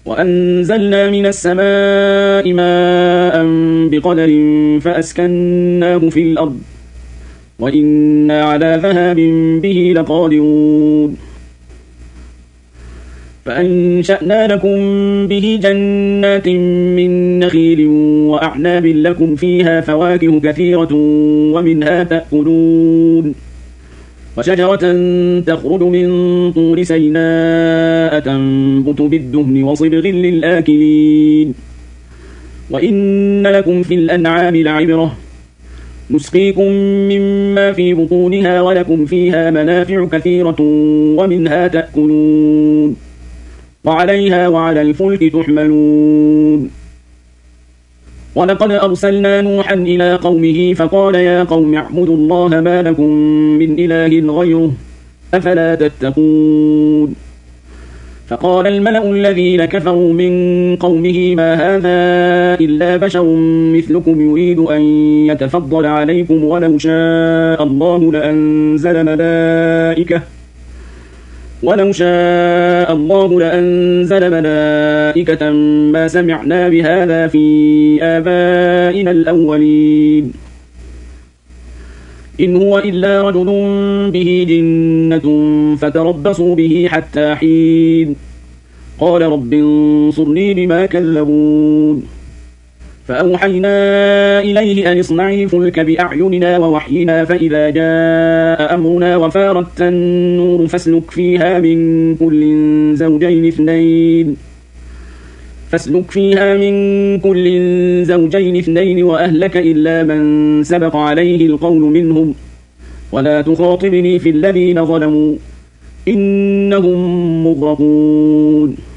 وأنزلنا من السماء ماء بقدر فأسكناه في الأرض وإنا على ذهاب به لقادرون فأنشأنا لكم به جنات من نخيل وأعناب لكم فيها فواكه كثيرة ومنها تأكلون وشجرة تخرج من طور سيناء تنبت بالدهن وصبغ للآكلين وإن لكم في الأنعام لعبرة نسقيكم مما في بطونها ولكم فيها منافع كثيرة ومنها تأكلون وعليها وعلى الفلك تحملون ولقد أرسلنا نوحا إلى قومه فقال يا قوم اعبدوا الله ما لكم من إله غيره أفلا تتقون فقال الملأ الذين كفروا من قومه ما هذا إلا بشر مثلكم يريد أن يتفضل عليكم ولو شاء الله لأنزل ملائكة ما سمعنا بهذا في آبائنا الأولين إن هو إلا رجل به جنة فتربصوا به حتى حين قال رب انصرني بما كذبون فأوحينا إليه أن اصنع الفلك بأعيننا ووحينا فإذا جاء أمرنا وفارت النور فاسلك فيها من كل زوجين اثنين وأهلك إلا من سبق عليه القول منهم ولا تخاطبني في الذين ظلموا إنهم مغرقون